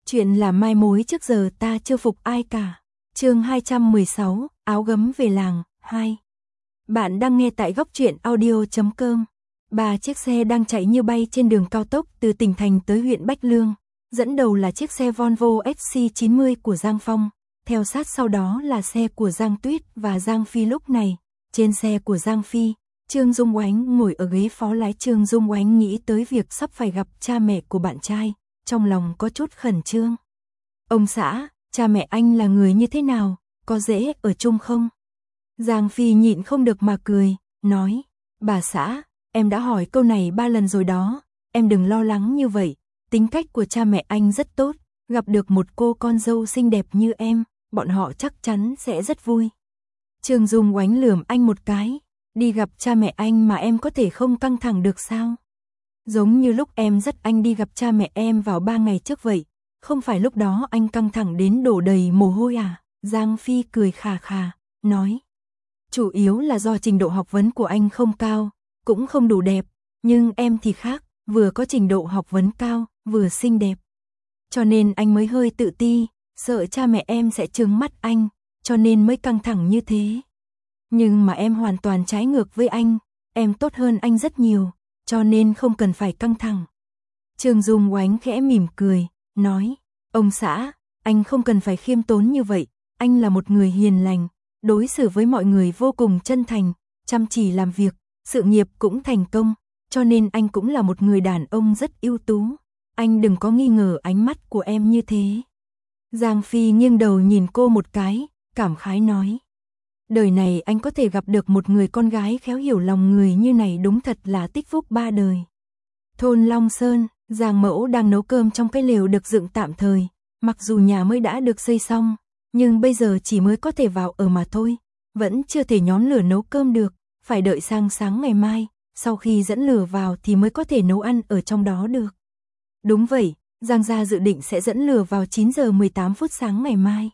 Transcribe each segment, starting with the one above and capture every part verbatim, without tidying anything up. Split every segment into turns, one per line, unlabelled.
Chuyện là mai mối trước giờ ta chưa phục ai cả. Chương hai trăm mười sáu, áo gấm về làng, hai. Bạn đang nghe tại góc truyện audio chấm com. Ba chiếc xe đang chạy như bay trên đường cao tốc từ tỉnh thành tới huyện Bách Lương. Dẫn đầu là chiếc xe Volvo ét xê chín mươi của Giang Phong, theo sát sau đó là xe của Giang Tuyết và Giang Phi. Lúc này, trên xe của Giang Phi, Trương Dung Oánh ngồi ở ghế phó lái. Trương Dung Oánh nghĩ tới việc sắp phải gặp cha mẹ của bạn trai, trong lòng có chút khẩn trương. Ông xã, cha mẹ anh là người như thế nào, có dễ ở chung không? Giang Phi nhịn không được mà cười, nói, bà xã, em đã hỏi câu này ba lần rồi đó, em đừng lo lắng như vậy, tính cách của cha mẹ anh rất tốt, gặp được một cô con dâu xinh đẹp như em, bọn họ chắc chắn sẽ rất vui. Trương Dung Oánh lườm anh một cái, đi gặp cha mẹ anh mà em có thể không căng thẳng được sao? Giống như lúc em dắt anh đi gặp cha mẹ em vào ba ngày trước vậy, không phải lúc đó anh căng thẳng đến đổ đầy mồ hôi à? Giang Phi cười khà khà, nói, chủ yếu là do trình độ học vấn của anh không cao, cũng không đủ đẹp, nhưng em thì khác, vừa có trình độ học vấn cao, vừa xinh đẹp. Cho nên anh mới hơi tự ti, sợ cha mẹ em sẽ trừng mắt anh, cho nên mới căng thẳng như thế. Nhưng mà em hoàn toàn trái ngược với anh, em tốt hơn anh rất nhiều, cho nên không cần phải căng thẳng. Trương Dung Oánh khẽ mỉm cười, nói, ông xã, anh không cần phải khiêm tốn như vậy, anh là một người hiền lành, đối xử với mọi người vô cùng chân thành, chăm chỉ làm việc, sự nghiệp cũng thành công, cho nên anh cũng là một người đàn ông rất ưu tú, anh đừng có nghi ngờ ánh mắt của em như thế. Giang Phi nghiêng đầu nhìn cô một cái, cảm khái nói, đời này anh có thể gặp được một người con gái khéo hiểu lòng người như này đúng thật là tích phúc ba đời. Thôn Long Sơn, Giang Mẫu đang nấu cơm trong cái lều được dựng tạm thời, mặc dù nhà mới đã được xây xong, nhưng bây giờ chỉ mới có thể vào ở mà thôi, vẫn chưa thể nhóm lửa nấu cơm được, phải đợi sang sáng ngày mai, sau khi dẫn lửa vào thì mới có thể nấu ăn ở trong đó được. Đúng vậy, Giang gia dự định sẽ dẫn lửa vào chín giờ mười tám phút sáng ngày mai.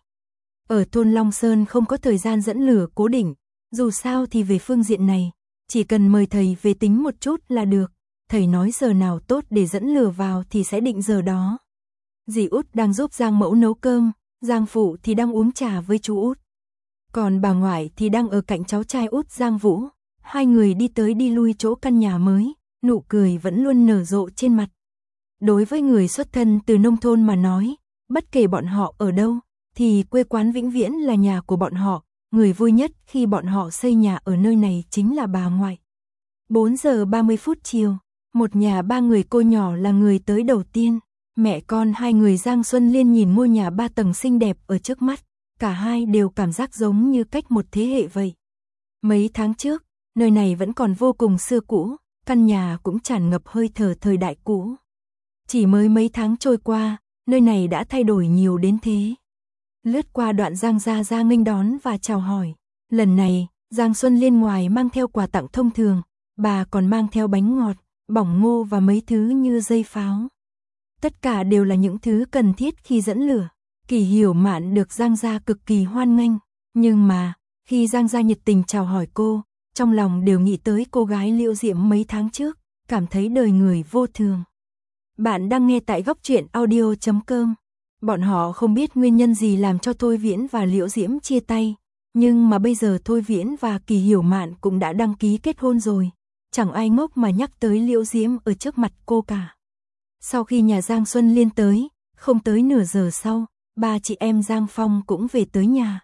Ở thôn Long Sơn không có thời gian dẫn lửa cố định, dù sao thì về phương diện này, chỉ cần mời thầy về tính một chút là được, thầy nói giờ nào tốt để dẫn lửa vào thì sẽ định giờ đó. Dì Út đang giúp Giang Mẫu nấu cơm, Giang Phụ thì đang uống trà với chú Út. Còn bà ngoại thì đang ở cạnh cháu trai Út Giang Vũ, hai người đi tới đi lui chỗ căn nhà mới, nụ cười vẫn luôn nở rộ trên mặt. Đối với người xuất thân từ nông thôn mà nói, bất kể bọn họ ở đâu, thì quê quán vĩnh viễn là nhà của bọn họ, người vui nhất khi bọn họ xây nhà ở nơi này chính là bà ngoại. bốn giờ ba mươi phút chiều, một nhà ba người cô nhỏ là người tới đầu tiên, mẹ con hai người Giang Xuân Liên nhìn ngôi nhà ba tầng xinh đẹp ở trước mắt, cả hai đều cảm giác giống như cách một thế hệ vậy. Mấy tháng trước, nơi này vẫn còn vô cùng xưa cũ, căn nhà cũng tràn ngập hơi thở thời đại cũ. Chỉ mới mấy tháng trôi qua, nơi này đã thay đổi nhiều đến thế. Lướt qua đoạn Giang gia ra nghênh đón và chào hỏi. Lần này, Giang Xuân Liên ngoài mang theo quà tặng thông thường, bà còn mang theo bánh ngọt, bỏng ngô và mấy thứ như dây pháo. Tất cả đều là những thứ cần thiết khi dẫn lửa. Kỳ Hiểu Mạn được Giang gia cực kỳ hoan nghênh, nhưng mà, khi Giang gia nhiệt tình chào hỏi cô, trong lòng đều nghĩ tới cô gái Liễu Diễm mấy tháng trước, cảm thấy đời người vô thường. Bạn đang nghe tại góc truyện audio chấm com. Bọn họ không biết nguyên nhân gì làm cho Thôi Viễn và Liễu Diễm chia tay, nhưng mà bây giờ Thôi Viễn và Kỳ Hiểu Mạn cũng đã đăng ký kết hôn rồi, chẳng ai ngốc mà nhắc tới Liễu Diễm ở trước mặt cô cả. Sau khi nhà Giang Xuân Liên tới, không tới nửa giờ sau, ba chị em Giang Phong cũng về tới nhà.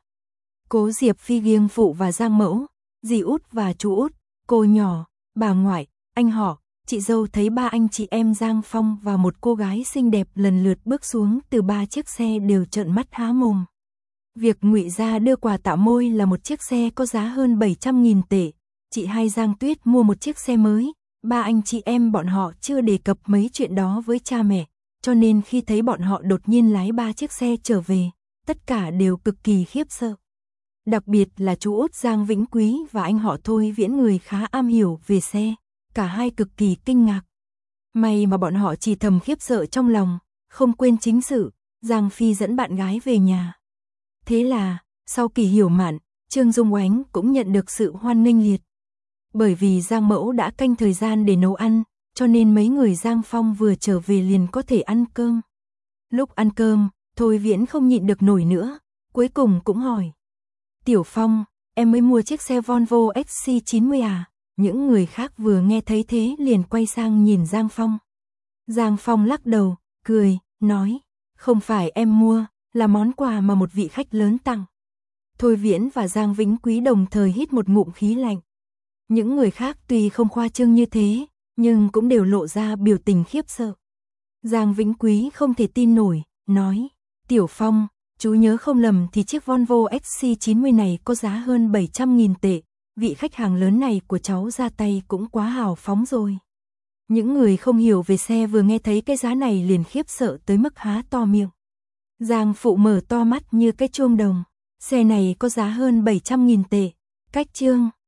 Cố Diệp Phi Giêng Phụ và Giang Mẫu, dì Út và chú Út, cô nhỏ, bà ngoại, anh họ, chị dâu thấy ba anh chị em Giang Phong và một cô gái xinh đẹp lần lượt bước xuống từ ba chiếc xe đều trợn mắt há mồm. Việc Ngụy gia đưa quà tạo môi là một chiếc xe có giá hơn bảy trăm nghìn tệ, chị hai Giang Tuyết mua một chiếc xe mới, ba anh chị em bọn họ chưa đề cập mấy chuyện đó với cha mẹ, cho nên khi thấy bọn họ đột nhiên lái ba chiếc xe trở về, tất cả đều cực kỳ khiếp sợ. Đặc biệt là chú Út Giang Vĩnh Quý và anh họ Thôi Viễn người khá am hiểu về xe, cả hai cực kỳ kinh ngạc. May mà bọn họ chỉ thầm khiếp sợ trong lòng, không quên chính sự, Giang Phi dẫn bạn gái về nhà. Thế là, sau Kỳ Hiểu Mạn, Trương Dung Oánh cũng nhận được sự hoan nghênh liệt. Bởi vì Giang Mẫu đã canh thời gian để nấu ăn, cho nên mấy người Giang Phong vừa trở về liền có thể ăn cơm. Lúc ăn cơm, Thôi Viễn không nhịn được nổi nữa, cuối cùng cũng hỏi. Tiểu Phong, em mới mua chiếc xe Volvo ích xê chín mươi à? Những người khác vừa nghe thấy thế liền quay sang nhìn Giang Phong. Giang Phong lắc đầu, cười, nói, không phải em mua, là món quà mà một vị khách lớn tặng. Thôi Viễn và Giang Vĩnh Quý đồng thời hít một ngụm khí lạnh. Những người khác tuy không khoa trương như thế, nhưng cũng đều lộ ra biểu tình khiếp sợ. Giang Vĩnh Quý không thể tin nổi, nói, Tiểu Phong, chú nhớ không lầm thì chiếc Volvo ích xê chín mươi này có giá hơn bảy trăm nghìn tệ, vị khách hàng lớn này của cháu ra tay cũng quá hào phóng rồi. Những người không hiểu về xe vừa nghe thấy cái giá này liền khiếp sợ tới mức há to miệng. Giang Phụ mở to mắt như cái chuông đồng, xe này có giá hơn bảy trăm nghìn tệ, cách chương